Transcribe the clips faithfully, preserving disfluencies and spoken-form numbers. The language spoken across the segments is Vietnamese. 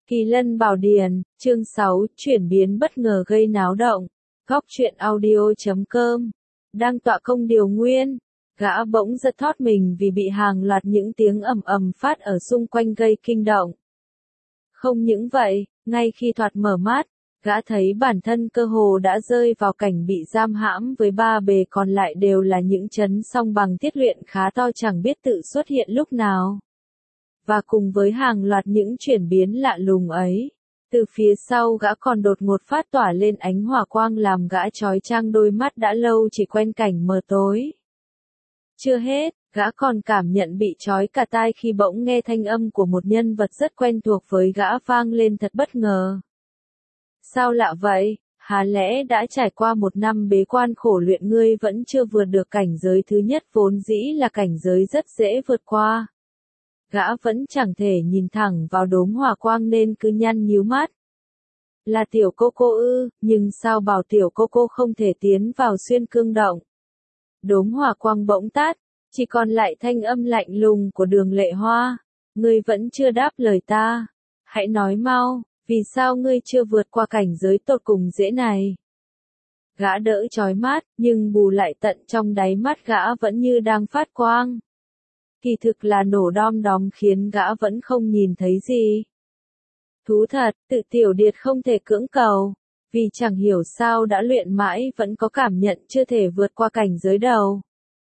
Kỳ Lân Bảo Điển, chương sáu, chuyển biến bất ngờ gây náo động. Góc truyện audio chấm com. Đang tọa công điều nguyên, gã bỗng giật thót mình vì bị hàng loạt những tiếng ầm ầm phát ở xung quanh gây kinh động. Không những vậy, ngay khi thoạt mở mắt, gã thấy bản thân cơ hồ đã rơi vào cảnh bị giam hãm với ba bề còn lại đều là những chấn song bằng thiết luyện khá to chẳng biết tự xuất hiện lúc nào. Và cùng với hàng loạt những chuyển biến lạ lùng ấy, từ phía sau gã còn đột ngột phát tỏa lên ánh hỏa quang làm gã chói chang đôi mắt đã lâu chỉ quen cảnh mờ tối. Chưa hết, gã còn cảm nhận bị chói cả tai khi bỗng nghe thanh âm của một nhân vật rất quen thuộc với gã vang lên thật bất ngờ. Sao lạ vậy, há lẽ đã trải qua một năm bế quan khổ luyện ngươi vẫn chưa vượt được cảnh giới thứ nhất vốn dĩ là cảnh giới rất dễ vượt qua. Gã vẫn chẳng thể nhìn thẳng vào đốm hỏa quang nên cứ nhăn nhíu mắt. Là tiểu cô cô ư, nhưng sao bảo tiểu cô cô không thể tiến vào xuyên cương động. Đốm hỏa quang bỗng tắt, chỉ còn lại thanh âm lạnh lùng của Đường Lệ Hoa. Ngươi vẫn chưa đáp lời ta. Hãy nói mau, vì sao ngươi chưa vượt qua cảnh giới tột cùng dễ này? Gã đỡ chói mắt, nhưng bù lại tận trong đáy mắt gã vẫn như đang phát quang. Kỳ thực là nổ đom đóm khiến gã vẫn không nhìn thấy gì. Thú thật, tự tiểu điệt không thể cưỡng cầu, vì chẳng hiểu sao đã luyện mãi vẫn có cảm nhận chưa thể vượt qua cảnh giới đầu.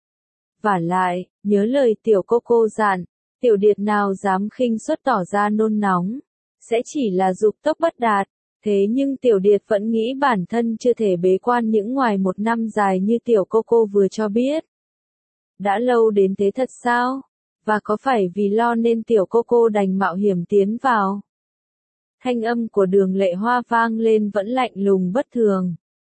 Vả lại, nhớ lời tiểu cô cô dặn, tiểu điệt nào dám khinh suất tỏ ra nôn nóng, sẽ chỉ là dục tốc bất đạt, thế nhưng tiểu điệt vẫn nghĩ bản thân chưa thể bế quan những ngoài một năm dài như tiểu cô cô vừa cho biết. Đã lâu đến thế thật sao? Và có phải vì lo nên tiểu cô cô đành mạo hiểm tiến vào? Thanh âm của Đường Lệ Hoa vang lên vẫn lạnh lùng bất thường.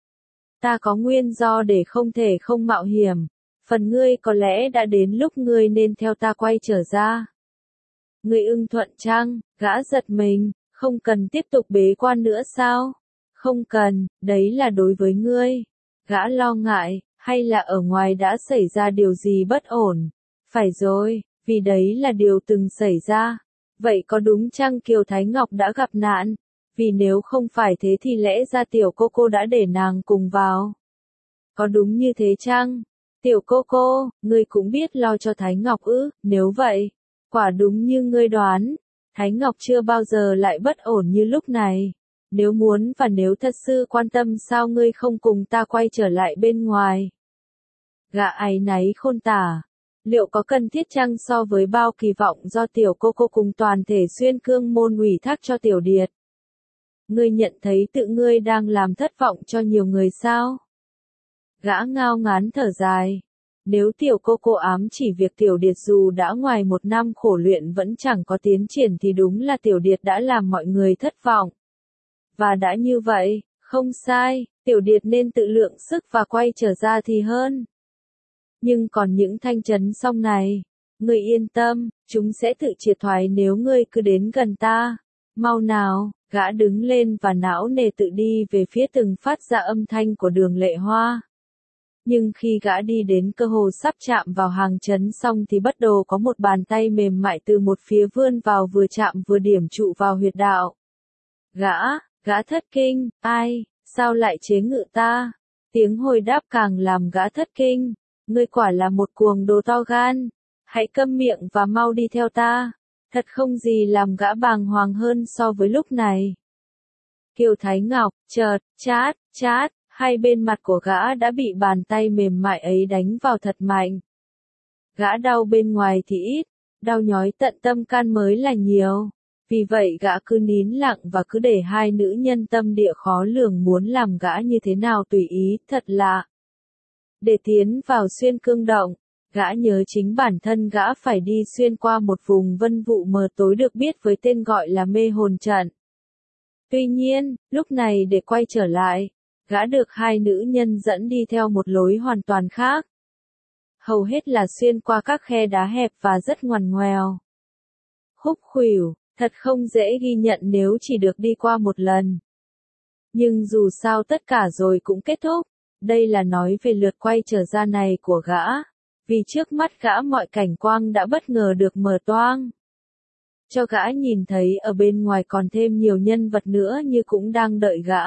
Ta có nguyên do để không thể không mạo hiểm, phần ngươi có lẽ đã đến lúc ngươi nên theo ta quay trở ra. Ngươi ưng thuận chăng? Gã giật mình, không cần tiếp tục bế quan nữa sao? Không cần, đấy là đối với ngươi. Gã lo ngại, hay là ở ngoài đã xảy ra điều gì bất ổn? Phải rồi, vì đấy là điều từng xảy ra. Vậy có đúng chăng Kiều Thái Ngọc đã gặp nạn? Vì nếu không phải thế thì lẽ ra tiểu cô cô đã để nàng cùng vào. Có đúng như thế chăng? Tiểu cô cô, ngươi cũng biết lo cho Thái Ngọc ư? Nếu vậy, quả đúng như ngươi đoán, Thái Ngọc chưa bao giờ lại bất ổn như lúc này. Nếu muốn và nếu thật sự quan tâm sao ngươi không cùng ta quay trở lại bên ngoài? Gã áy náy khôn tả. Liệu có cần thiết chăng so với bao kỳ vọng do tiểu cô cô cùng toàn thể xuyên cương môn ủy thác cho tiểu điệt? Ngươi nhận thấy tự ngươi đang làm thất vọng cho nhiều người sao? Gã ngao ngán thở dài. Nếu tiểu cô cô ám chỉ việc tiểu điệt dù đã ngoài một năm khổ luyện vẫn chẳng có tiến triển thì đúng là tiểu điệt đã làm mọi người thất vọng. Và đã như vậy, không sai, tiểu điệt nên tự lượng sức và quay trở ra thì hơn. Nhưng còn những thanh trấn song này, ngươi yên tâm, chúng sẽ tự triệt thoái nếu ngươi cứ đến gần ta. Mau nào, gã đứng lên và não nề tự đi về phía từng phát ra âm thanh của Đường Lệ Hoa. Nhưng khi gã đi đến cơ hồ sắp chạm vào hàng trấn xong thì bất đồ có một bàn tay mềm mại từ một phía vươn vào vừa chạm vừa điểm trụ vào huyệt đạo. Gã, gã thất kinh, ai, sao lại chế ngự ta? Tiếng hồi đáp càng làm gã thất kinh. Ngươi quả là một cuồng đồ to gan. Hãy câm miệng và mau đi theo ta. Thật không gì làm gã bàng hoàng hơn so với lúc này. Kiều Thái Ngọc, chợt, chát, chát, hai bên mặt của gã đã bị bàn tay mềm mại ấy đánh vào thật mạnh. Gã đau bên ngoài thì ít, đau nhói tận tâm can mới là nhiều. Vì vậy gã cứ nín lặng và cứ để hai nữ nhân tâm địa khó lường muốn làm gã như thế nào tùy ý, thật lạ. Để tiến vào xuyên cương động, gã nhớ chính bản thân gã phải đi xuyên qua một vùng vân vụ mờ tối được biết với tên gọi là mê hồn trận. Tuy nhiên, lúc này để quay trở lại, gã được hai nữ nhân dẫn đi theo một lối hoàn toàn khác. Hầu hết là xuyên qua các khe đá hẹp và rất ngoằn ngoèo. Khúc khuỷu, thật không dễ ghi nhận nếu chỉ được đi qua một lần. Nhưng dù sao tất cả rồi cũng kết thúc. Đây là nói về lượt quay trở ra này của gã, vì trước mắt gã mọi cảnh quang đã bất ngờ được mở toang. cho gã nhìn thấy ở bên ngoài còn thêm nhiều nhân vật nữa như cũng đang đợi gã.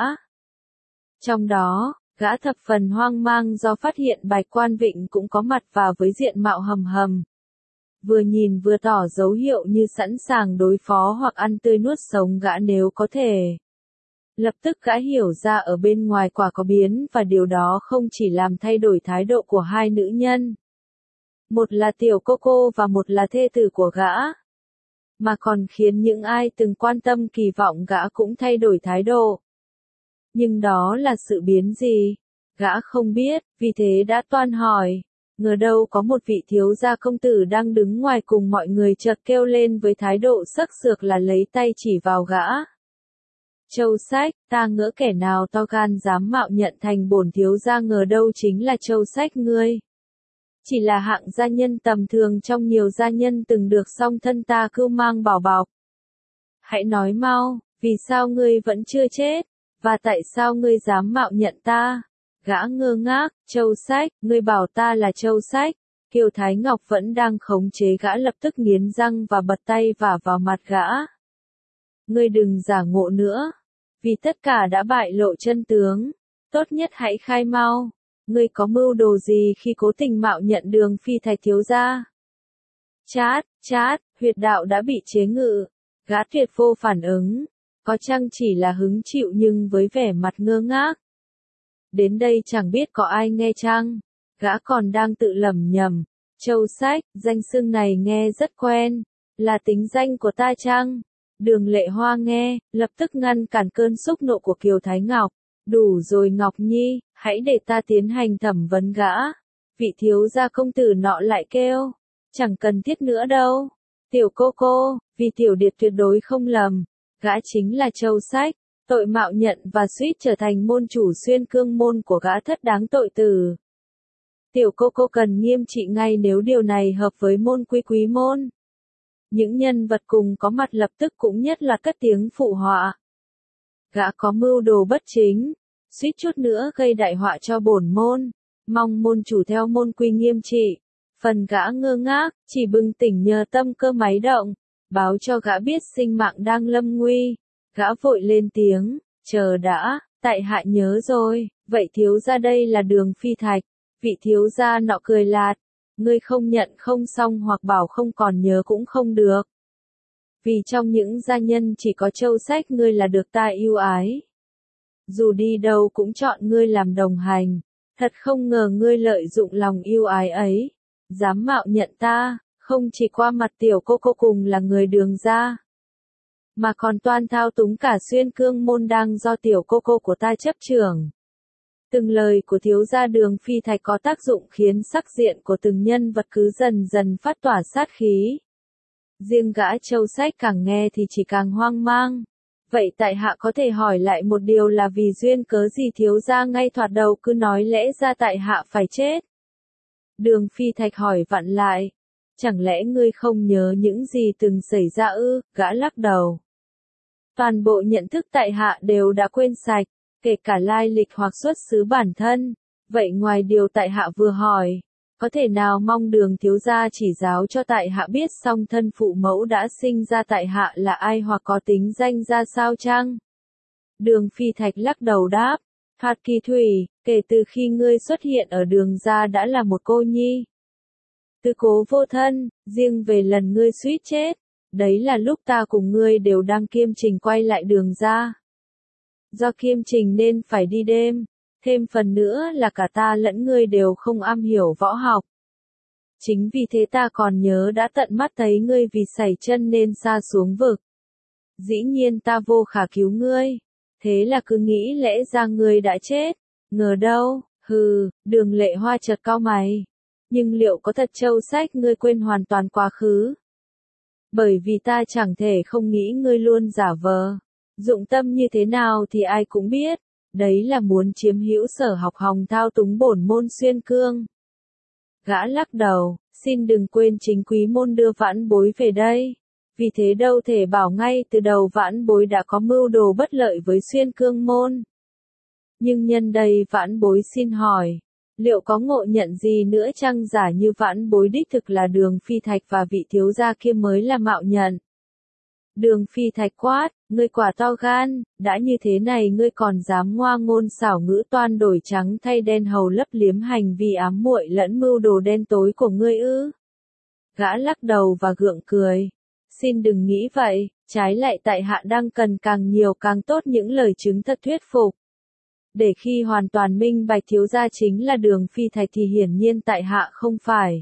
Trong đó, gã thập phần hoang mang do phát hiện Bạch Quan Vịnh cũng có mặt và với diện mạo hầm hầm. Vừa nhìn vừa tỏ dấu hiệu như sẵn sàng đối phó hoặc ăn tươi nuốt sống gã nếu có thể. Lập tức gã hiểu ra ở bên ngoài quả có biến và điều đó không chỉ làm thay đổi thái độ của hai nữ nhân. Một là tiểu cô cô và một là thê tử của gã. Mà còn khiến những ai từng quan tâm kỳ vọng gã cũng thay đổi thái độ. Nhưng đó là sự biến gì? Gã không biết, vì thế đã toan hỏi. Ngờ đâu có một vị thiếu gia công tử đang đứng ngoài cùng mọi người chợt kêu lên với thái độ sắc sược là lấy tay chỉ vào gã. Châu Sách, ta ngỡ kẻ nào to gan dám mạo nhận thành bổn thiếu gia, ngờ đâu chính là Châu Sách ngươi. Chỉ là hạng gia nhân tầm thường trong nhiều gia nhân từng được song thân ta cưu mang bảo bọc. Hãy nói mau, vì sao ngươi vẫn chưa chết, và tại sao ngươi dám mạo nhận ta? Gã ngơ ngác, Châu Sách, ngươi bảo ta là Châu Sách. Kiều Thái Ngọc vẫn đang khống chế gã lập tức nghiến răng và bật tay vả vào mặt gã. Ngươi đừng giả ngộ nữa, vì tất cả đã bại lộ chân tướng. Tốt nhất hãy khai mau, ngươi có mưu đồ gì khi cố tình mạo nhận Đường Phi Thạch thiếu gia? Chát, chát, huyệt đạo đã bị chế ngự, gã tuyệt vô phản ứng, có chăng chỉ là hứng chịu nhưng với vẻ mặt ngơ ngác. Đến đây chẳng biết có ai nghe chăng, gã còn đang tự lẩm nhẩm, Châu Sách, danh xưng này nghe rất quen, là tính danh của ta chăng? Đường Lệ Hoa nghe, lập tức ngăn cản cơn xúc nộ của Kiều Thái Ngọc. Đủ rồi Ngọc Nhi, hãy để ta tiến hành thẩm vấn gã. Vị thiếu gia công tử nọ lại kêu, chẳng cần thiết nữa đâu. Tiểu cô cô, vì tiểu điệt tuyệt đối không lầm, gã chính là Châu Sách, tội mạo nhận và suýt trở thành môn chủ Xuyên Cương môn của gã thất đáng tội tử. Tiểu cô cô cần nghiêm trị ngay nếu điều này hợp với môn Quý Quý môn. Những nhân vật cùng có mặt lập tức cũng nhất là cất tiếng phụ họa. Gã có mưu đồ bất chính, suýt chút nữa gây đại họa cho bổn môn, mong môn chủ theo môn quy nghiêm trị. Phần gã ngơ ngác, chỉ bừng tỉnh nhờ tâm cơ máy động, báo cho gã biết sinh mạng đang lâm nguy. Gã vội lên tiếng, chờ đã, tại hạ nhớ rồi, vậy thiếu gia đây là Đường Phi Thạch. Vị thiếu gia nọ cười lạt, ngươi không nhận không xong hoặc bảo không còn nhớ cũng không được. Vì trong những gia nhân chỉ có Châu Sách ngươi là được ta yêu ái. Dù đi đâu cũng chọn ngươi làm đồng hành, thật không ngờ ngươi lợi dụng lòng yêu ái ấy, dám mạo nhận ta, không chỉ qua mặt tiểu cô cô cùng là người Đường gia, mà còn toan thao túng cả Xuyên Cương môn đang do tiểu cô cô của ta chấp trưởng. Từng lời của thiếu gia Đường Phi Thạch có tác dụng khiến sắc diện của từng nhân vật cứ dần dần phát tỏa sát khí. Riêng gã Châu Sách càng nghe thì chỉ càng hoang mang. Vậy tại hạ có thể hỏi lại một điều là vì duyên cớ gì thiếu gia ngay thoạt đầu cứ nói lẽ ra tại hạ phải chết? Đường Phi Thạch hỏi vặn lại. Chẳng lẽ ngươi không nhớ những gì từng xảy ra ư? Gã lắc đầu. Toàn bộ nhận thức tại hạ đều đã quên sạch, kể cả lai lịch hoặc xuất xứ bản thân. Vậy ngoài điều tại hạ vừa hỏi, có thể nào mong Đường thiếu gia chỉ giáo cho tại hạ biết song thân phụ mẫu đã sinh ra tại hạ là ai hoặc có tính danh ra sao chăng? Đường Phi Thạch lắc đầu đáp, Thoạt Kỳ Thủy, kể từ khi ngươi xuất hiện ở Đường gia đã là một cô nhi. Tư cố vô thân, riêng về lần ngươi suýt chết, đấy là lúc ta cùng ngươi đều đang kiêm trình quay lại Đường gia. Do kiêm trình nên phải đi đêm, thêm phần nữa là cả ta lẫn ngươi đều không am hiểu võ học. Chính vì thế ta còn nhớ đã tận mắt thấy ngươi vì sẩy chân nên sa xuống vực. Dĩ nhiên ta vô khả cứu ngươi, thế là cứ nghĩ lẽ ra ngươi đã chết, ngờ đâu, hừ, Đường Lệ Hoa chợt cau mày. Nhưng liệu có thật Châu Sách ngươi quên hoàn toàn quá khứ? Bởi vì ta chẳng thể không nghĩ ngươi luôn giả vờ. Dụng tâm như thế nào thì ai cũng biết, đấy là muốn chiếm hữu Sở Học Hồng thao túng bổn môn Xuyên Cương. Gã lắc đầu, xin đừng quên chính quý môn đưa vãn bối về đây. Vì thế đâu thể bảo ngay từ đầu vãn bối đã có mưu đồ bất lợi với Xuyên Cương môn. Nhưng nhân đây vãn bối xin hỏi, liệu có ngộ nhận gì nữa chăng giả như vãn bối đích thực là Đường Phi Thạch và vị thiếu gia kia mới là mạo nhận? Đường Phi Thạch quát, ngươi quả to gan, đã như thế này ngươi còn dám ngoa ngôn xảo ngữ toan đổi trắng thay đen hầu lấp liếm hành vi ám muội lẫn mưu đồ đen tối của ngươi ư? Gã lắc đầu và gượng cười. Xin đừng nghĩ vậy, trái lại tại hạ đang cần càng nhiều càng tốt những lời chứng thật thuyết phục. Để khi hoàn toàn minh bạch thiếu gia chính là Đường Phi Thạch thì hiển nhiên tại hạ không phải.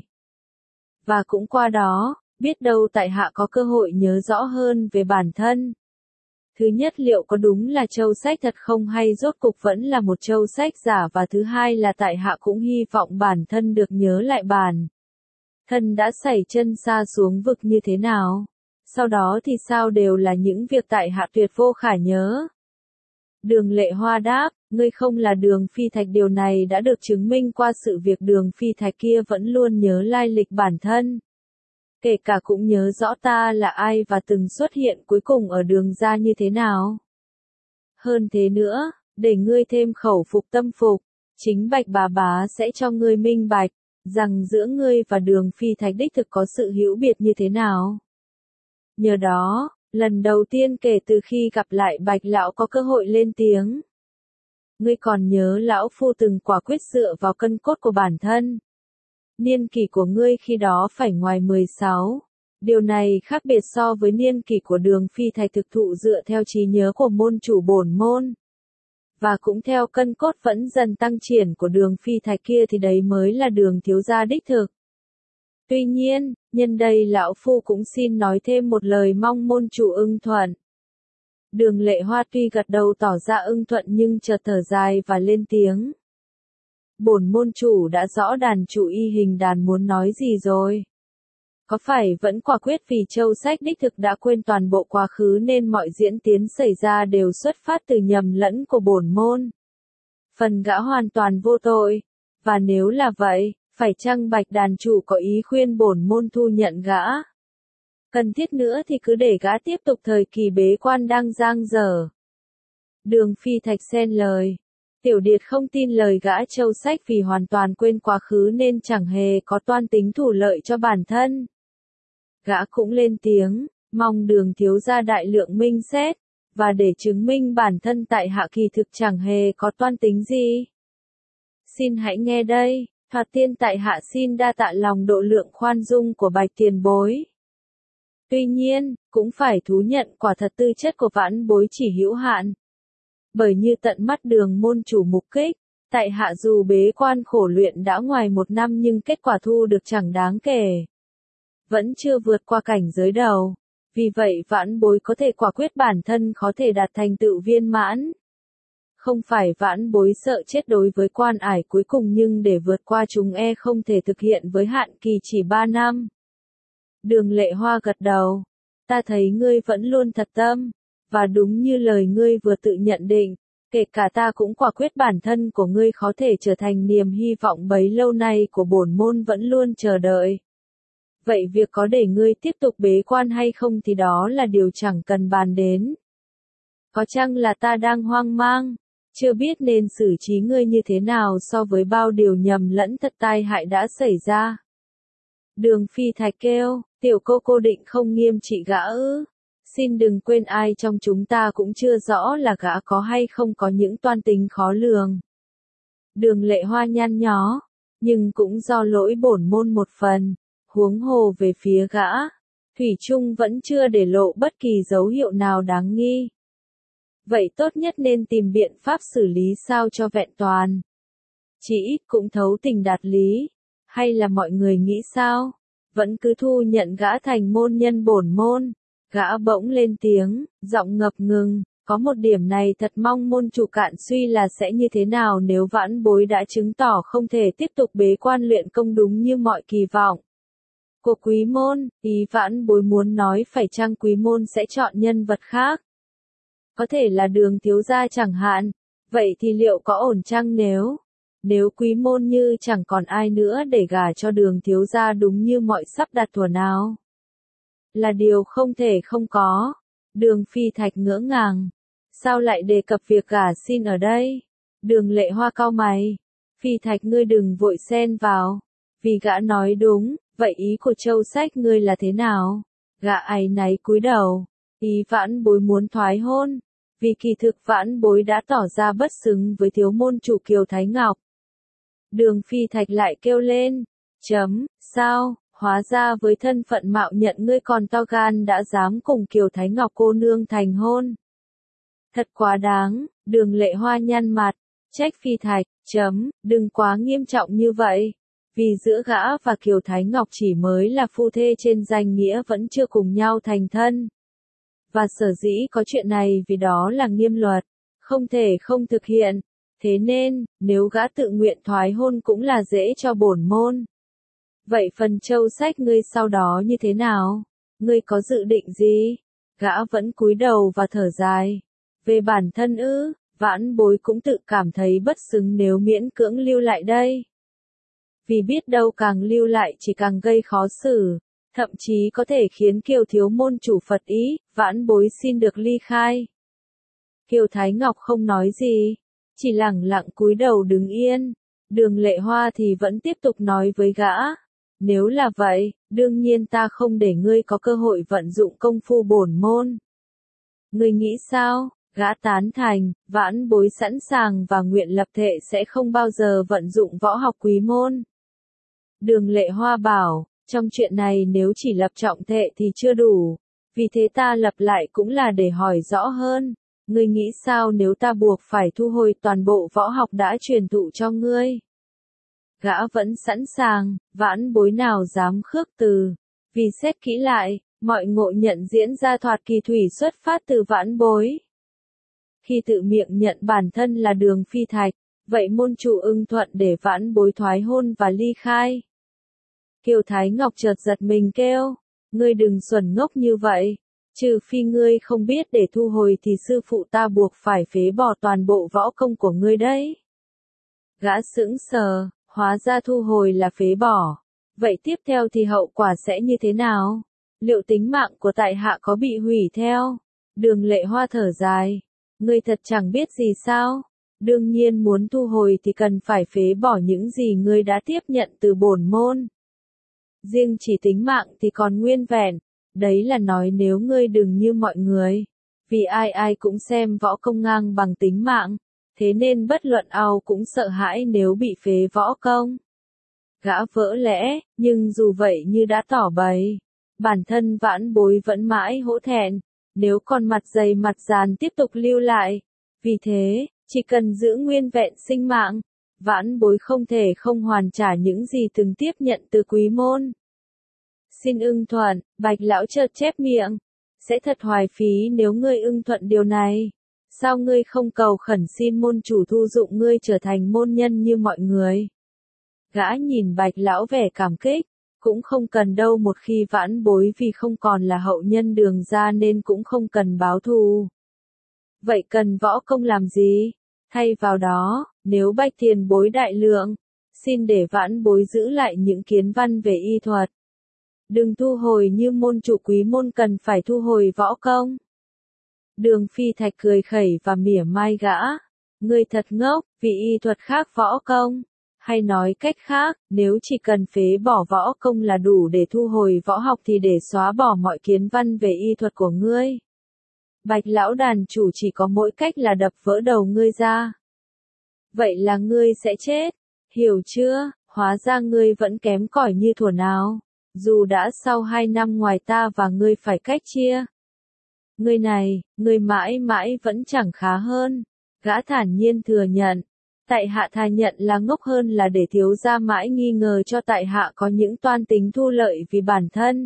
Và cũng qua đó, biết đâu tại hạ có cơ hội nhớ rõ hơn về bản thân. Thứ nhất liệu có đúng là châu sách thật không hay rốt cục vẫn là một châu sách giả, và thứ hai là tại hạ cũng hy vọng bản thân được nhớ lại bản thân đã sẩy chân xa xuống vực như thế nào. Sau đó thì sao đều là những việc tại hạ tuyệt vô khả nhớ. Đường Lệ Hoa đáp, ngươi không là Đường Phi Thạch, điều này đã được chứng minh qua sự việc Đường Phi Thạch kia vẫn luôn nhớ lai lịch bản thân. Kể cả cũng nhớ rõ ta là ai và từng xuất hiện cuối cùng ở Đường gia như thế nào. Hơn thế nữa, để ngươi thêm khẩu phục tâm phục, chính Bạch bà bá sẽ cho ngươi minh bạch, rằng giữa ngươi và Đường Phi Thạch đích thực có sự hữu biệt như thế nào. Nhờ đó, lần đầu tiên kể từ khi gặp lại Bạch lão có cơ hội lên tiếng. Ngươi còn nhớ lão phu từng quả quyết dựa vào cân cốt của bản thân. Niên kỷ của ngươi khi đó phải ngoài mười sáu. Điều này khác biệt so với niên kỷ của Đường Phi Thạch thực thụ dựa theo trí nhớ của môn chủ bổn môn. Và cũng theo cân cốt vẫn dần tăng triển của Đường Phi Thạch kia thì đấy mới là Đường thiếu gia đích thực. Tuy nhiên, nhân đây lão phu cũng xin nói thêm một lời mong môn chủ ưng thuận. Đường Lệ Hoa tuy gật đầu tỏ ra ưng thuận nhưng chợt thở dài và lên tiếng. Bổn môn chủ đã rõ đàn chủ y hình đàn muốn nói gì rồi. Có phải vẫn quả quyết vì châu sách đích thực đã quên toàn bộ quá khứ nên mọi diễn tiến xảy ra đều xuất phát từ nhầm lẫn của bổn môn. Phần gã hoàn toàn vô tội. Và nếu là vậy, phải chăng Bạch đàn chủ có ý khuyên bổn môn thu nhận gã? Cần thiết nữa thì cứ để gã tiếp tục thời kỳ bế quan đang dang dở. Đường Phi Thạch xen lời. Tiểu Điệt không tin lời gã châu sách vì hoàn toàn quên quá khứ nên chẳng hề có toan tính thủ lợi cho bản thân. Gã cũng lên tiếng, mong Đường thiếu gia đại lượng minh xét, và để chứng minh bản thân tại hạ kỳ thực chẳng hề có toan tính gì. Xin hãy nghe đây, thoạt tiên tại hạ xin đa tạ lòng độ lượng khoan dung của Bạch tiền bối. Tuy nhiên, cũng phải thú nhận quả thật tư chất của vãn bối chỉ hữu hạn. Bởi như tận mắt Đường môn chủ mục kích, tại hạ dù bế quan khổ luyện đã ngoài một năm nhưng kết quả thu được chẳng đáng kể. Vẫn chưa vượt qua cảnh giới đầu. Vì vậy vãn bối có thể quả quyết bản thân khó thể đạt thành tựu viên mãn. Không phải vãn bối sợ chết đối với quan ải cuối cùng nhưng để vượt qua chúng e không thể thực hiện với hạn kỳ chỉ ba năm. Đường Lệ Hoa gật đầu. Ta thấy ngươi vẫn luôn thật tâm. Và đúng như lời ngươi vừa tự nhận định, kể cả ta cũng quả quyết bản thân của ngươi khó thể trở thành niềm hy vọng bấy lâu nay của bổn môn vẫn luôn chờ đợi. Vậy việc có để ngươi tiếp tục bế quan hay không thì đó là điều chẳng cần bàn đến. Có chăng là ta đang hoang mang, chưa biết nên xử trí ngươi như thế nào so với bao điều nhầm lẫn thật tai hại đã xảy ra. Đường Phi Thạch kêu, tiểu cô cô định không nghiêm trị gã ư? Xin đừng quên ai trong chúng ta cũng chưa rõ là gã có hay không có những toan tính khó lường. Đường Lệ Hoa nhăn nhó, nhưng cũng do lỗi bổn môn một phần, huống hồ về phía gã, thủy chung vẫn chưa để lộ bất kỳ dấu hiệu nào đáng nghi. Vậy tốt nhất nên tìm biện pháp xử lý sao cho vẹn toàn. Chỉ ít cũng thấu tình đạt lý, hay là mọi người nghĩ sao? Vẫn cứ thu nhận gã thành môn nhân bổn môn. Gã bỗng lên tiếng, giọng ngập ngừng, có một điểm này thật mong môn chủ cạn suy là sẽ như thế nào nếu vãn bối đã chứng tỏ không thể tiếp tục bế quan luyện công đúng như mọi kỳ vọng. Của quý môn, ý vãn bối muốn nói phải chăng quý môn sẽ chọn nhân vật khác? Có thể là Đường thiếu gia chẳng hạn, vậy thì liệu có ổn chăng nếu? Nếu quý môn như chẳng còn ai nữa để gả cho Đường thiếu gia đúng như mọi sắp đặt thuở nào? Là điều không thể không có. Đường Phi Thạch ngỡ ngàng. Sao lại đề cập việc gả xin ở đây? Đường Lệ Hoa cau mày. Phi Thạch ngươi đừng vội xen vào. Vì gã nói đúng, vậy ý của châu sách ngươi là thế nào? Gã áy náy cúi đầu. ý vãn bối muốn thoái hôn, vì kỳ thực vãn bối đã tỏ ra bất xứng với thiếu môn chủ Kiều Thái Ngọc. Đường Phi Thạch lại kêu lên, chấm, sao, hóa ra với thân phận mạo nhận ngươi còn to gan đã dám cùng Kiều Thái Ngọc cô nương thành hôn. Thật quá đáng, Đường Lệ Hoa nhăn mặt, trách Phi Thạch, chấm, đừng quá nghiêm trọng như vậy. Vì giữa gã và Kiều Thái Ngọc chỉ mới là phu thê trên danh nghĩa vẫn chưa cùng nhau thành thân. Và sở dĩ có chuyện này vì đó là nghiêm luật, không thể không thực hiện. Thế nên, nếu gã tự nguyện thoái hôn cũng là dễ cho bổn môn. Vậy phần châu sách ngươi sau đó như thế nào? Ngươi có dự định gì? Gã vẫn cúi đầu và thở dài. Về bản thân ư, vãn bối cũng tự cảm thấy bất xứng nếu miễn cưỡng lưu lại đây. Vì biết đâu càng lưu lại chỉ càng gây khó xử, thậm chí có thể khiến Kiều thiếu môn chủ phật ý, vãn bối xin được ly khai. Kiều Thái Ngọc không nói gì, chỉ lẳng lặng cúi đầu đứng yên. Đường Lệ Hoa thì vẫn tiếp tục nói với gã. Nếu là vậy, đương nhiên ta không để ngươi có cơ hội vận dụng công phu bổn môn. Ngươi nghĩ sao? Gã tán thành, vãn bối sẵn sàng và nguyện lập thệ sẽ không bao giờ vận dụng võ học quý môn. Đường Lệ Hoa bảo, trong chuyện này nếu chỉ lập trọng thệ thì chưa đủ, vì thế ta lập lại cũng là để hỏi rõ hơn. Ngươi nghĩ sao nếu ta buộc phải thu hồi toàn bộ võ học đã truyền thụ cho ngươi? Gã vẫn sẵn sàng, vãn bối nào dám khước từ. Vì xét kỹ lại, mọi ngộ nhận diễn ra thoạt kỳ thủy xuất phát từ vãn bối. Khi tự miệng nhận bản thân là Đường Phi Thạch, vậy môn chủ ưng thuận để vãn bối thoái hôn và ly khai. Kiều Thái Ngọc chợt giật mình kêu, ngươi đừng xuẩn ngốc như vậy, trừ phi ngươi không biết để thu hồi thì sư phụ ta buộc phải phế bỏ toàn bộ võ công của ngươi đấy. Gã sững sờ, hóa ra thu hồi là phế bỏ. Vậy tiếp theo thì hậu quả sẽ như thế nào? Liệu tính mạng của tại hạ có bị hủy theo? Đường Lệ Hoa thở dài. Ngươi thật chẳng biết gì sao? Đương nhiên muốn thu hồi thì cần phải phế bỏ những gì ngươi đã tiếp nhận từ bổn môn. Riêng chỉ tính mạng thì còn nguyên vẹn. Đấy là nói nếu ngươi đừng như mọi người. Vì ai ai cũng xem võ công ngang bằng tính mạng. Thế nên bất luận ao cũng sợ hãi nếu bị phế võ công. Gã vỡ lẽ, nhưng dù vậy như đã tỏ bày. Bản thân vãn bối vẫn mãi hổ thẹn. Nếu còn mặt dày mặt dàn tiếp tục lưu lại. Vì thế, chỉ cần giữ nguyên vẹn sinh mạng. Vãn bối không thể không hoàn trả những gì từng tiếp nhận từ quý môn. Xin ưng thuận, Bạch lão chợt chép miệng. Sẽ thật hoài phí nếu ngươi ưng thuận điều này. Sao ngươi không cầu khẩn xin môn chủ thu dụng ngươi trở thành môn nhân như mọi người? Gã nhìn Bạch lão vẻ cảm kích. Cũng không cần đâu, một khi vãn bối vì không còn là hậu nhân Đường gia nên cũng không cần báo thù. Vậy cần võ công làm gì? Thay vào đó, nếu Bạch tiền bối đại lượng, xin để vãn bối giữ lại những kiến văn về y thuật. Đừng thu hồi như môn chủ quý môn cần phải thu hồi võ công. Đường Phi Thạch cười khẩy và mỉa mai gã. Ngươi thật ngốc, vì y thuật khác võ công. Hay nói cách khác, nếu chỉ cần phế bỏ võ công là đủ để thu hồi võ học thì để xóa bỏ mọi kiến văn về y thuật của ngươi. Bạch lão đàn chủ chỉ có mỗi cách là đập vỡ đầu ngươi ra. Vậy là ngươi sẽ chết. Hiểu chưa? Hóa ra ngươi vẫn kém cỏi như thuở nào. Dù đã sau hai năm ngoài ta và ngươi phải cách chia. Ngươi này, ngươi mãi mãi vẫn chẳng khá hơn. Gã thản nhiên thừa nhận. Tại hạ thà nhận là ngốc hơn là để thiếu gia mãi nghi ngờ cho tại hạ có những toan tính thu lợi vì bản thân.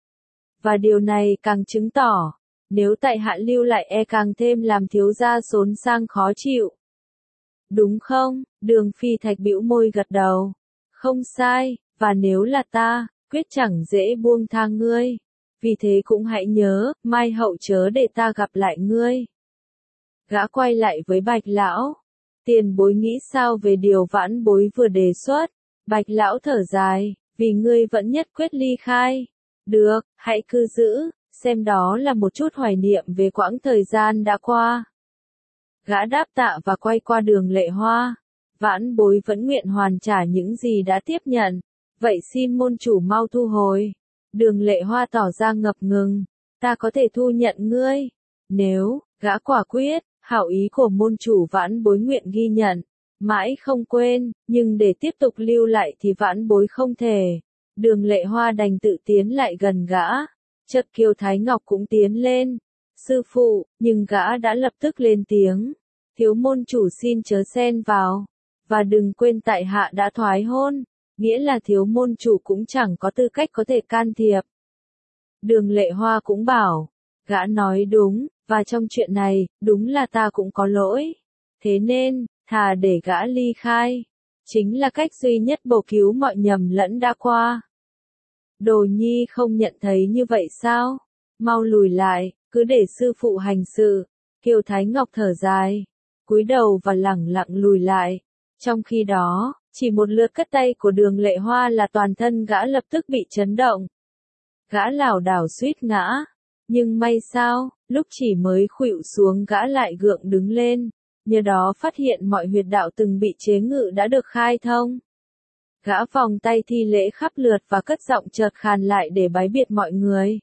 Và điều này càng chứng tỏ, nếu tại hạ lưu lại e càng thêm làm thiếu gia xốn sang khó chịu. Đúng không? Đường Phi Thạch bĩu môi gật đầu. Không sai, và nếu là ta, quyết chẳng dễ buông tha ngươi. Vì thế cũng hãy nhớ, mai hậu chớ để ta gặp lại ngươi. Gã quay lại với Bạch lão. Tiền bối nghĩ sao về điều vãn bối vừa đề xuất? Bạch lão thở dài, vì ngươi vẫn nhất quyết ly khai. Được, hãy cứ giữ, xem đó là một chút hoài niệm về quãng thời gian đã qua. Gã đáp tạ và quay qua Đường Lệ Hoa. Vãn bối vẫn nguyện hoàn trả những gì đã tiếp nhận. Vậy xin môn chủ mau thu hồi. Đường Lệ Hoa tỏ ra ngập ngừng. ta có thể thu nhận ngươi. Nếu, gã quả quyết, hảo ý của môn chủ vãn bối nguyện ghi nhận, mãi không quên, nhưng để tiếp tục lưu lại thì vãn bối không thể. Đường Lệ Hoa đành tự tiến lại gần gã. Chợt Kiều Thái Ngọc cũng tiến lên. Sư phụ, nhưng gã đã lập tức lên tiếng. Thiếu môn chủ xin chớ xen vào. Và đừng quên tại hạ đã thoái hôn. Nghĩa là thiếu môn chủ cũng chẳng có tư cách có thể can thiệp. Đường Lệ Hoa cũng bảo. Gã nói đúng, và trong chuyện này, đúng là ta cũng có lỗi. Thế nên, thà để gã ly khai. Chính là cách duy nhất bổ cứu mọi nhầm lẫn đã qua. Đồ Nhi không nhận thấy như vậy sao? Mau lùi lại, cứ để sư phụ hành sự. Kiều Thái Ngọc thở dài, cúi đầu và lẳng lặng lùi lại. Trong khi đó, chỉ một lượt cất tay của Đường Lệ Hoa là toàn thân gã lập tức bị chấn động. Gã lảo đảo suýt ngã. Nhưng may sao, lúc chỉ mới khuỵu xuống gã lại gượng đứng lên. Nhờ đó phát hiện mọi huyệt đạo từng bị chế ngự đã được khai thông. Gã vòng tay thi lễ khắp lượt và cất giọng chợt khàn lại để bái biệt mọi người.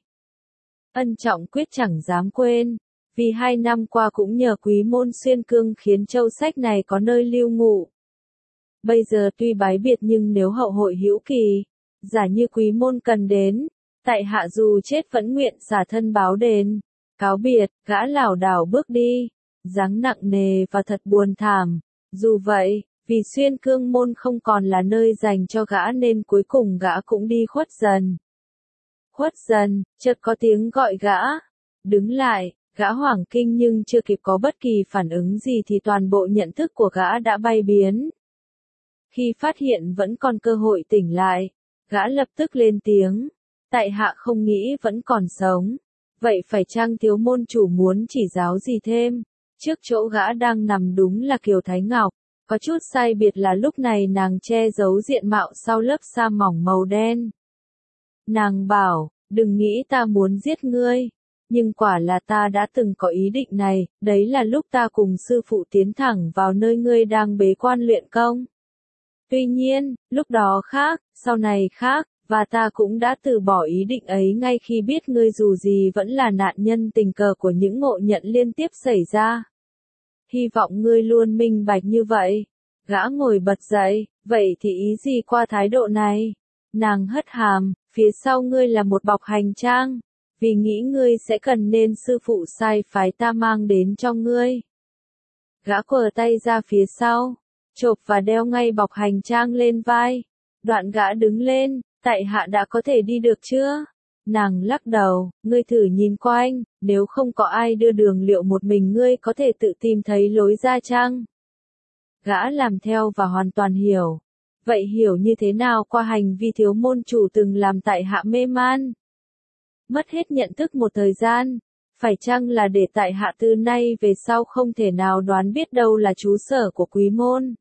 Ân trọng quyết chẳng dám quên, vì hai năm qua cũng nhờ quý môn xuyên cương khiến châu sách này có nơi lưu ngụ. Bây giờ tuy bái biệt nhưng nếu hậu hội hữu kỳ, giả như quý môn cần đến, tại hạ dù chết vẫn nguyện xả thân báo đền. Cáo biệt, gã lảo đảo bước đi, dáng nặng nề và thật buồn thảm. Dù vậy, vì xuyên cương môn không còn là nơi dành cho gã nên cuối cùng gã cũng đi khuất dần. Khuất dần, chợt có tiếng gọi gã. Đứng lại, gã hoảng kinh nhưng chưa kịp có bất kỳ phản ứng gì thì toàn bộ nhận thức của gã đã bay biến. Khi phát hiện vẫn còn cơ hội tỉnh lại, gã lập tức lên tiếng. Tại hạ không nghĩ vẫn còn sống. Vậy phải chăng thiếu môn chủ muốn chỉ giáo gì thêm? Trước chỗ gã đang nằm đúng là Kiều Thái Ngọc. Có chút sai biệt là lúc này nàng che giấu diện mạo sau lớp sa mỏng màu đen. Nàng bảo, đừng nghĩ ta muốn giết ngươi. Nhưng quả là ta đã từng có ý định này, đấy là lúc ta cùng sư phụ tiến thẳng vào nơi ngươi đang bế quan luyện công. Tuy nhiên, lúc đó khác, sau này khác, và ta cũng đã từ bỏ ý định ấy ngay khi biết ngươi dù gì vẫn là nạn nhân tình cờ của những ngộ nhận liên tiếp xảy ra. Hy vọng ngươi luôn minh bạch như vậy. Gã ngồi bật dậy, vậy thì ý gì qua thái độ này? Nàng hất hàm, phía sau ngươi là một bọc hành trang, vì nghĩ ngươi sẽ cần nên sư phụ sai phái ta mang đến cho ngươi. Gã quờ tay ra phía sau, chộp và đeo ngay bọc hành trang lên vai. Đoạn gã đứng lên, tại hạ đã có thể đi được chưa? Nàng lắc đầu, ngươi thử nhìn quanh, nếu không có ai đưa đường liệu một mình ngươi có thể tự tìm thấy lối ra chăng? Gã làm theo và hoàn toàn hiểu. Vậy hiểu như thế nào qua hành vi thiếu môn chủ từng làm tại hạ mê man? Mất hết nhận thức một thời gian, phải chăng là để tại hạ từ nay về sau không thể nào đoán biết đâu là trú sở của quý môn?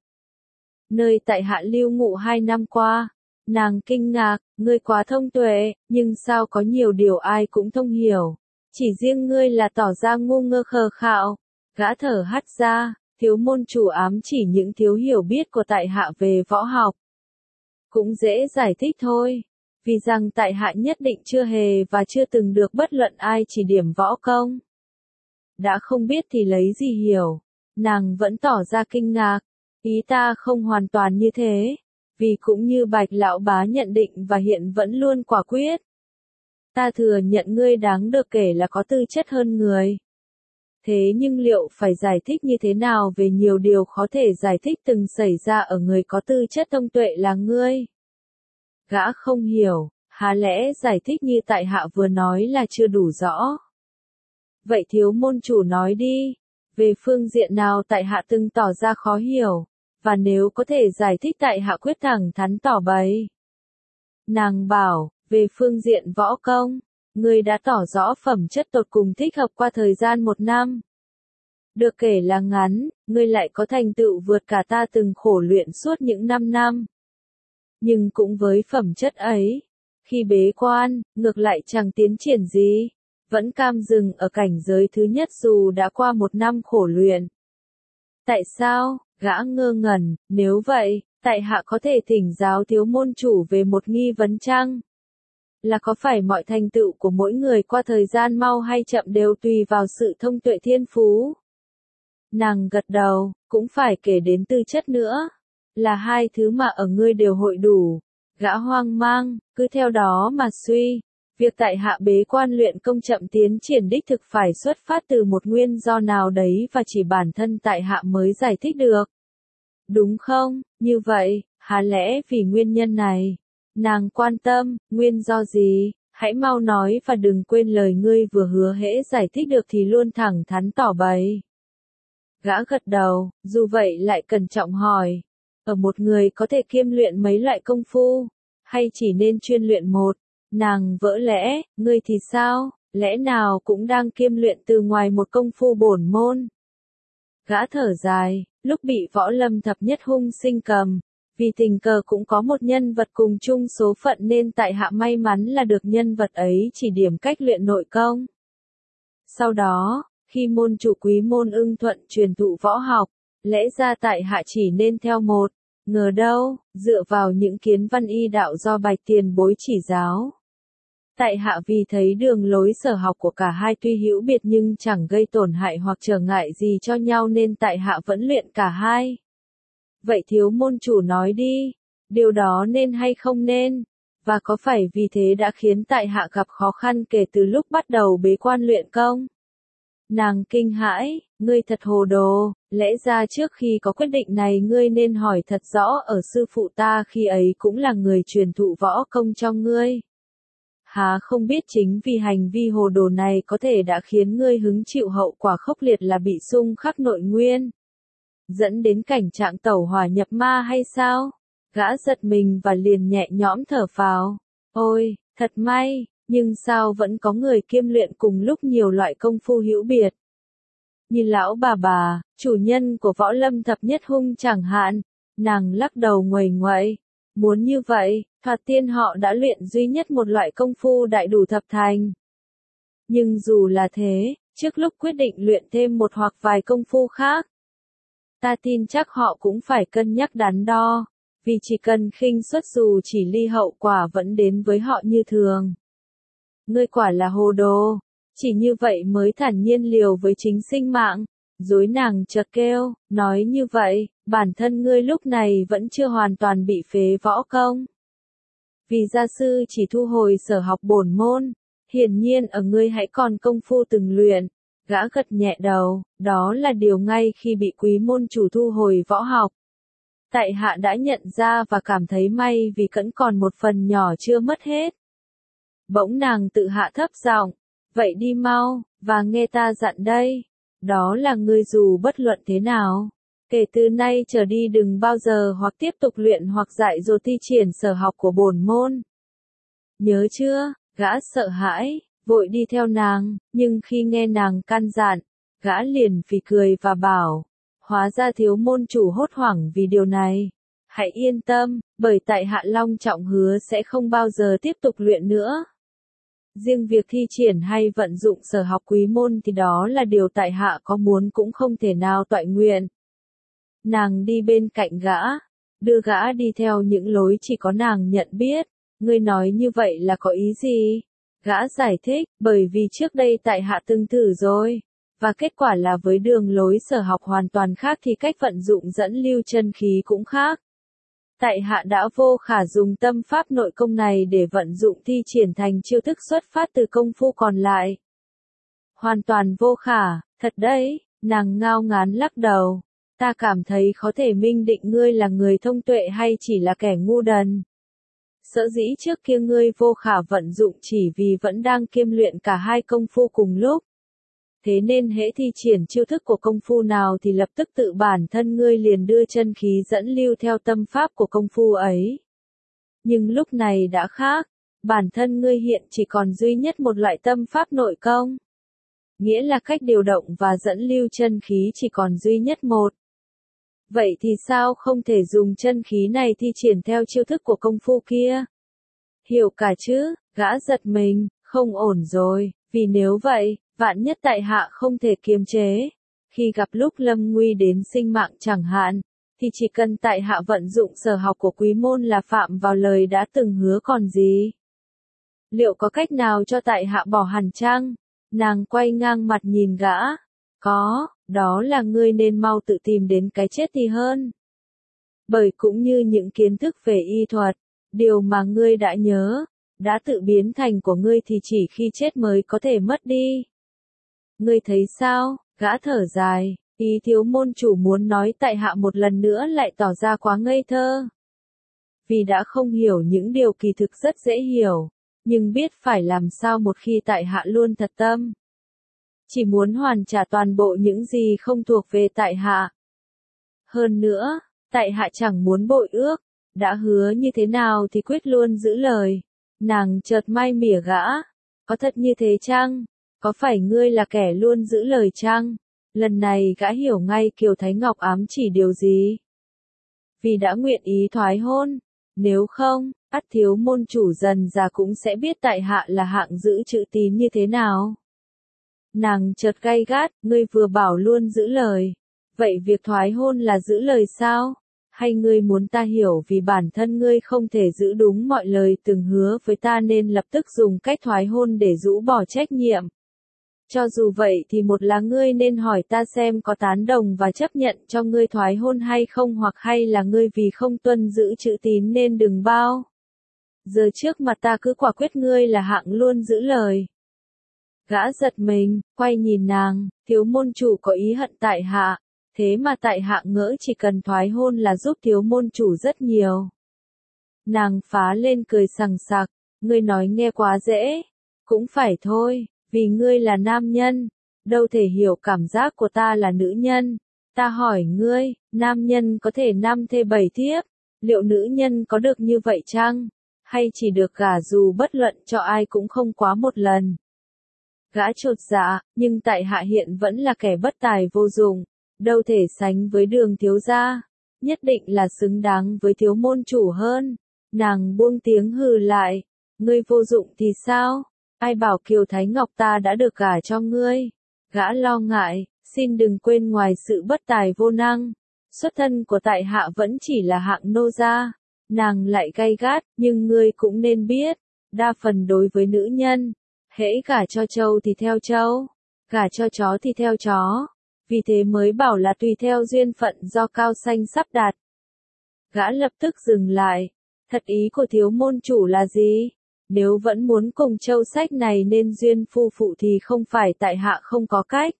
Nơi tại hạ lưu ngụ hai năm qua. Nàng kinh ngạc, ngươi quá thông tuệ, nhưng sao có nhiều điều ai cũng thông hiểu. Chỉ riêng ngươi là tỏ ra ngu ngơ khờ khạo. Gã thở hắt ra, thiếu môn chủ ám chỉ những thiếu hiểu biết của tại hạ về võ học. Cũng dễ giải thích thôi. Vì rằng tại hạ nhất định chưa hề và chưa từng được bất luận ai chỉ điểm võ công. Đã không biết thì lấy gì hiểu. Nàng vẫn tỏ ra kinh ngạc. Ý ta không hoàn toàn như thế. Vì cũng như Bạch lão bá nhận định và hiện vẫn luôn quả quyết. Ta thừa nhận ngươi đáng được kể là có tư chất hơn người. Thế nhưng liệu phải giải thích như thế nào về nhiều điều khó thể giải thích từng xảy ra ở người có tư chất thông tuệ là ngươi? Gã không hiểu, há lẽ giải thích như tại hạ vừa nói là chưa đủ rõ. Vậy thiếu môn chủ nói đi, về phương diện nào tại hạ từng tỏ ra khó hiểu? Và nếu có thể giải thích tại hạ quyết thẳng thắn tỏ bày. Nàng bảo, về phương diện võ công, ngươi đã tỏ rõ phẩm chất tột cùng thích hợp qua thời gian một năm. Được kể là ngắn, ngươi lại có thành tựu vượt cả ta từng khổ luyện suốt những năm năm. Nhưng cũng với phẩm chất ấy, khi bế quan, ngược lại chẳng tiến triển gì, vẫn cam dừng ở cảnh giới thứ nhất dù đã qua một năm khổ luyện. Tại sao? Gã ngơ ngẩn, nếu vậy, tại hạ có thể thỉnh giáo thiếu môn chủ về một nghi vấn chăng? Là có phải mọi thành tựu của mỗi người qua thời gian mau hay chậm đều tùy vào sự thông tuệ thiên phú? Nàng gật đầu, cũng phải kể đến tư chất nữa. Là hai thứ mà ở ngươi đều hội đủ. Gã hoang mang, cứ theo đó mà suy. Việc tại hạ bế quan luyện công chậm tiến triển đích thực phải xuất phát từ một nguyên do nào đấy và chỉ bản thân tại hạ mới giải thích được. Đúng không? Như vậy, há lẽ vì nguyên nhân này? Nàng quan tâm, nguyên do gì? Hãy mau nói và đừng quên lời ngươi vừa hứa hễ giải thích được thì luôn thẳng thắn tỏ bày. Gã gật đầu, dù vậy lại cẩn trọng hỏi. Ở một người có thể kiêm luyện mấy loại công phu? Hay chỉ nên chuyên luyện một? Nàng vỡ lẽ, ngươi thì sao? Lẽ nào cũng đang kiêm luyện từ ngoài một công phu bổn môn? Gã thở dài, lúc bị Võ Lâm thập nhất hung sinh cầm. Vì tình cờ cũng có một nhân vật cùng chung số phận nên tại hạ may mắn là được nhân vật ấy chỉ điểm cách luyện nội công. Sau đó, khi môn chủ Quý Môn ưng thuận truyền thụ võ học, lẽ ra tại hạ chỉ nên theo một, ngờ đâu, dựa vào những kiến văn y đạo do Bạch tiền bối chỉ giáo. Tại hạ vì thấy đường lối sở học của cả hai tuy hữu biệt nhưng chẳng gây tổn hại hoặc trở ngại gì cho nhau nên tại hạ vẫn luyện cả hai. Vậy thiếu môn chủ nói đi, điều đó nên hay không nên, và có phải vì thế đã khiến tại hạ gặp khó khăn kể từ lúc bắt đầu bế quan luyện công? Nàng kinh hãi, ngươi thật hồ đồ, lẽ ra trước khi có quyết định này ngươi nên hỏi thật rõ ở sư phụ ta khi ấy cũng là người truyền thụ võ công cho ngươi. Há không biết chính vì hành vi hồ đồ này có thể đã khiến ngươi hứng chịu hậu quả khốc liệt là bị xung khắc nội nguyên, dẫn đến cảnh trạng tẩu hỏa nhập ma hay sao? Gã giật mình và liền nhẹ nhõm thở phào. Ôi, thật may, nhưng sao vẫn có người kiêm luyện cùng lúc nhiều loại công phu hữu biệt. Như lão bà bà, chủ nhân của Võ Lâm thập nhất hung chẳng hạn, nàng lắc đầu nguầy nguậy. Muốn như vậy, thoạt tiên họ đã luyện duy nhất một loại công phu đại đủ thập thành. Nhưng dù là thế, trước lúc quyết định luyện thêm một hoặc vài công phu khác, ta tin chắc họ cũng phải cân nhắc đắn đo, vì chỉ cần khinh suất dù chỉ ly hậu quả vẫn đến với họ như thường. Ngươi quả là hồ đồ, chỉ như vậy mới thản nhiên liều với chính sinh mạng. Dối nàng chợt kêu, nói như vậy, bản thân ngươi lúc này vẫn chưa hoàn toàn bị phế võ công. Vì gia sư chỉ thu hồi sở học bổn môn, hiển nhiên ở ngươi hãy còn công phu từng luyện. Gã gật nhẹ đầu, đó là điều ngay khi bị Quý môn chủ thu hồi võ học. Tại hạ đã nhận ra và cảm thấy may vì vẫn còn một phần nhỏ chưa mất hết. Bỗng nàng tự hạ thấp giọng, vậy đi mau, và nghe ta dặn đây. Đó là ngươi dù bất luận thế nào, kể từ nay trở đi đừng bao giờ hoặc tiếp tục luyện hoặc dạy dỗ thi triển sở học của bổn môn. Nhớ chưa? Gã sợ hãi, vội đi theo nàng, nhưng khi nghe nàng căn dặn, gã liền phì cười và bảo, hóa ra thiếu môn chủ hốt hoảng vì điều này. Hãy yên tâm, bởi tại hạ long trọng hứa sẽ không bao giờ tiếp tục luyện nữa. Riêng việc thi triển hay vận dụng sở học quý môn thì đó là điều tại hạ có muốn cũng không thể nào toại nguyện. Nàng đi bên cạnh gã, đưa gã đi theo những lối chỉ có nàng nhận biết. Ngươi nói như vậy là có ý gì? Gã giải thích, bởi vì trước đây tại hạ từng thử rồi, và kết quả là với đường lối sở học hoàn toàn khác thì cách vận dụng dẫn lưu chân khí cũng khác. Tại hạ đã vô khả dùng tâm pháp nội công này để vận dụng thi triển thành chiêu thức xuất phát từ công phu còn lại. Hoàn toàn vô khả, thật đấy, nàng ngao ngán lắc đầu. Ta cảm thấy khó thể minh định ngươi là người thông tuệ hay chỉ là kẻ ngu đần. Sở dĩ trước kia ngươi vô khả vận dụng chỉ vì vẫn đang kiêm luyện cả hai công phu cùng lúc. Thế nên hễ thi triển chiêu thức của công phu nào thì lập tức tự bản thân ngươi liền đưa chân khí dẫn lưu theo tâm pháp của công phu ấy. Nhưng lúc này đã khác, bản thân ngươi hiện chỉ còn duy nhất một loại tâm pháp nội công. Nghĩa là cách điều động và dẫn lưu chân khí chỉ còn duy nhất một. Vậy thì sao không thể dùng chân khí này thi triển theo chiêu thức của công phu kia? Hiểu cả chứ, gã giật mình, không ổn rồi, vì nếu vậy, vạn nhất tại hạ không thể kiềm chế. Khi gặp lúc lâm nguy đến sinh mạng chẳng hạn, thì chỉ cần tại hạ vận dụng sở học của quý môn là phạm vào lời đã từng hứa còn gì. Liệu có cách nào cho tại hạ bỏ hẳn chăng? Nàng quay ngang mặt nhìn gã. Có, đó là ngươi nên mau tự tìm đến cái chết thì hơn. Bởi cũng như những kiến thức về y thuật, điều mà ngươi đã nhớ, đã tự biến thành của ngươi thì chỉ khi chết mới có thể mất đi. Ngươi thấy sao? Gã thở dài, ý thiếu môn chủ muốn nói tại hạ một lần nữa lại tỏ ra quá ngây thơ. Vì đã không hiểu những điều kỳ thực rất dễ hiểu, nhưng biết phải làm sao một khi tại hạ luôn thật tâm. Chỉ muốn hoàn trả toàn bộ những gì không thuộc về tại hạ. Hơn nữa, tại hạ chẳng muốn bội ước, đã hứa như thế nào thì quyết luôn giữ lời. Nàng chợt mai mỉa gã, có thật như thế chăng? Có phải ngươi là kẻ luôn giữ lời chăng? Lần này gã hiểu ngay Kiều Thái Ngọc ám chỉ điều gì. Vì đã nguyện ý thoái hôn, nếu không, ắt thiếu môn chủ dần già cũng sẽ biết tại hạ là hạng giữ chữ tín như thế nào. Nàng chợt gay gắt, ngươi vừa bảo luôn giữ lời. Vậy việc thoái hôn là giữ lời sao? Hay ngươi muốn ta hiểu vì bản thân ngươi không thể giữ đúng mọi lời từng hứa với ta nên lập tức dùng cách thoái hôn để rũ bỏ trách nhiệm? Cho dù vậy thì một là ngươi nên hỏi ta xem có tán đồng và chấp nhận cho ngươi thoái hôn hay không, hoặc hay là ngươi vì không tuân giữ chữ tín nên đừng bao giờ trước mặt ta cứ quả quyết ngươi là hạng luôn giữ lời. Gã giật mình, quay nhìn nàng, thiếu môn chủ có ý hận tại hạ, thế mà tại hạ ngỡ chỉ cần thoái hôn là giúp thiếu môn chủ rất nhiều. Nàng phá lên cười sằng sặc, ngươi nói nghe quá dễ, cũng phải thôi, vì ngươi là nam nhân, đâu thể hiểu cảm giác của ta là nữ nhân. Ta hỏi ngươi, nam nhân có thể năm thê bảy thiếp, liệu nữ nhân có được như vậy chăng? Hay chỉ được gả dù bất luận cho ai cũng không quá một lần? Gã chột dạ, nhưng tại hạ hiện vẫn là kẻ bất tài vô dụng, đâu thể sánh với Đường thiếu gia, nhất định là xứng đáng với thiếu môn chủ hơn. Nàng buông tiếng hừ lại, ngươi vô dụng thì sao? Ai bảo Kiều Thái Ngọc ta đã được gả cho ngươi? Gã lo ngại, xin đừng quên ngoài sự bất tài vô năng, xuất thân của tại hạ vẫn chỉ là hạng nô gia. Nàng lại gay gắt, nhưng ngươi cũng nên biết, đa phần đối với nữ nhân, hễ gả cho trâu thì theo trâu, gả cho chó thì theo chó, vì thế mới bảo là tùy theo duyên phận do Cao Xanh sắp đặt. Gã lập tức dừng lại, thật ý của thiếu môn chủ là gì? Nếu vẫn muốn cùng châu sách này nên duyên phu phụ thì không phải tại hạ không có cách.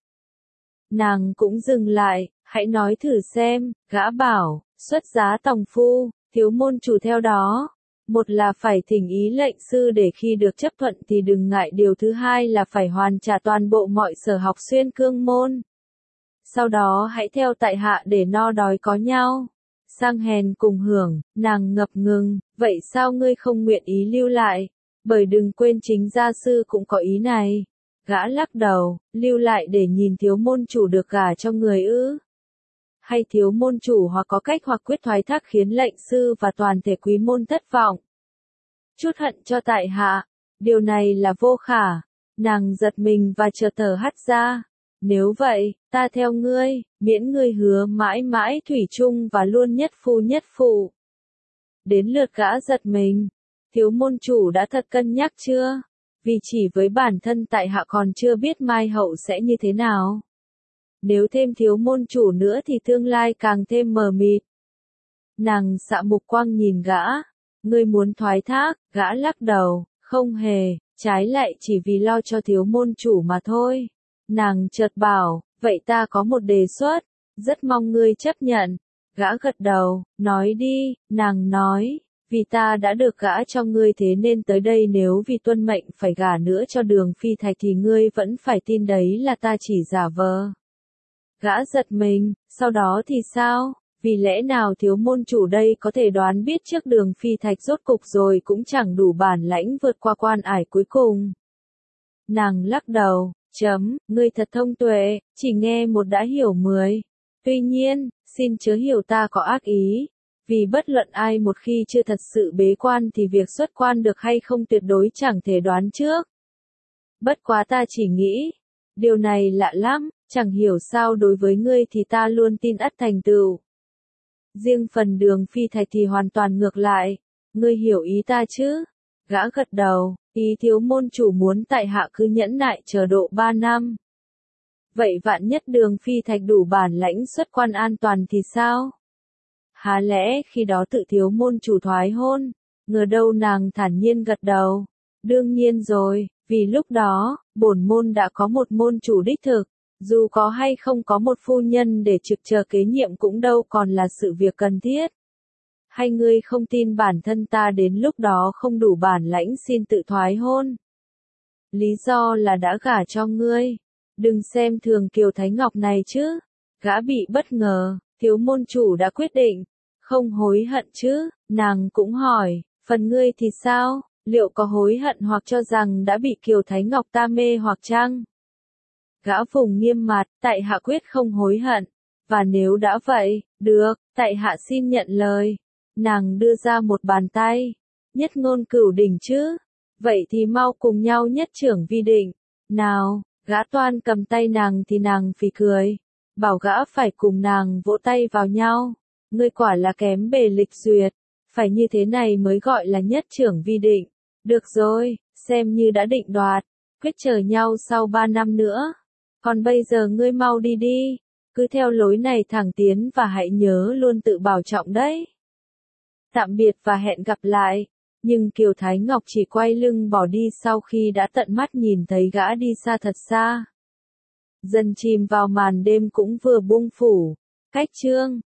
Nàng cũng dừng lại, hãy nói thử xem, gã bảo, xuất giá tòng phu, thiếu môn chủ theo đó. Một là phải thỉnh ý lệnh sư để khi được chấp thuận thì đừng ngại, điều thứ hai là phải hoàn trả toàn bộ mọi sở học xuyên cương môn. Sau đó hãy theo tại hạ để no đói có nhau, sang hèn cùng hưởng. Nàng ngập ngừng, vậy sao ngươi không nguyện ý lưu lại? Bởi đừng quên chính gia sư cũng có ý này. Gã lắc đầu, lưu lại để nhìn thiếu môn chủ được gả cho người ư? Hay thiếu môn chủ hoặc có cách hoặc quyết thoái thác khiến lệnh sư và toàn thể quý môn thất vọng? Chút hận cho tại hạ, điều này là vô khả. Nàng giật mình và chợt thở hắt ra. Nếu vậy, ta theo ngươi, miễn ngươi hứa mãi mãi thủy chung và luôn nhất phu nhất phụ. Đến lượt gã giật mình. Thiếu môn chủ đã thật cân nhắc chưa? Vì chỉ với bản thân tại hạ còn chưa biết mai hậu sẽ như thế nào. Nếu thêm thiếu môn chủ nữa thì tương lai càng thêm mờ mịt. Nàng xạ mục quang nhìn gã. Ngươi muốn thoái thác? Gã lắc đầu, không hề, trái lại chỉ vì lo cho thiếu môn chủ mà thôi. Nàng chợt bảo, vậy ta có một đề xuất, rất mong ngươi chấp nhận. Gã gật đầu, nói đi. Nàng nói, vì ta đã được gả cho ngươi thế nên tới đây, nếu vì tuân mệnh phải gả nữa cho Đường Phi Thạch thì ngươi vẫn phải tin đấy là ta chỉ giả vờ. Gã giật mình, sau đó thì sao? Vì lẽ nào thiếu môn chủ đây có thể đoán biết trước Đường Phi Thạch rốt cục rồi cũng chẳng đủ bản lãnh vượt qua quan ải cuối cùng? Nàng lắc đầu, chấm, ngươi thật thông tuệ, chỉ nghe một đã hiểu mười. Tuy nhiên, xin chớ hiểu ta có ác ý. Vì bất luận ai một khi chưa thật sự bế quan thì việc xuất quan được hay không tuyệt đối chẳng thể đoán trước. Bất quá ta chỉ nghĩ, điều này lạ lắm, chẳng hiểu sao đối với ngươi thì ta luôn tin ắt thành tựu. Riêng phần Đường Phi Thạch thì hoàn toàn ngược lại, ngươi hiểu ý ta chứ? Gã gật đầu, ý thiếu môn chủ muốn tại hạ cứ nhẫn nại chờ độ ba năm. Vậy vạn nhất Đường Phi Thạch đủ bản lãnh xuất quan an toàn thì sao? Há lẽ khi đó tự thiếu môn chủ thoái hôn? Ngờ đâu nàng thản nhiên gật đầu. Đương nhiên rồi, vì lúc đó, bổn môn đã có một môn chủ đích thực. Dù có hay không có một phu nhân để trực chờ kế nhiệm cũng đâu còn là sự việc cần thiết. Hay ngươi không tin bản thân ta đến lúc đó không đủ bản lãnh xin tự thoái hôn? Lý do là đã gả cho ngươi. Đừng xem thường Kiều Thái Ngọc này chứ. Gã bị bất ngờ, thiếu môn chủ đã quyết định. Không hối hận chứ, nàng cũng hỏi, phần ngươi thì sao, liệu có hối hận hoặc cho rằng đã bị Kiều Thái Ngọc ta mê hoặc chăng? Gã vùng nghiêm mặt, tại hạ quyết không hối hận, và nếu đã vậy, được, tại hạ xin nhận lời. Nàng đưa ra một bàn tay, nhất ngôn cửu đỉnh chứ, vậy thì mau cùng nhau nhất trưởng vi định, nào, gã toan cầm tay nàng thì nàng phì cười, bảo gã phải cùng nàng vỗ tay vào nhau, ngươi quả là kém bề lịch duyệt, phải như thế này mới gọi là nhất trưởng vi định, được rồi, xem như đã định đoạt, quyết chờ nhau sau ba năm nữa. Còn bây giờ ngươi mau đi đi, cứ theo lối này thẳng tiến và hãy nhớ luôn tự bảo trọng đấy. Tạm biệt và hẹn gặp lại. Nhưng Kiều Thái Ngọc chỉ quay lưng bỏ đi sau khi đã tận mắt nhìn thấy gã đi xa thật xa. Dần chìm vào màn đêm cũng vừa buông phủ. Cách chương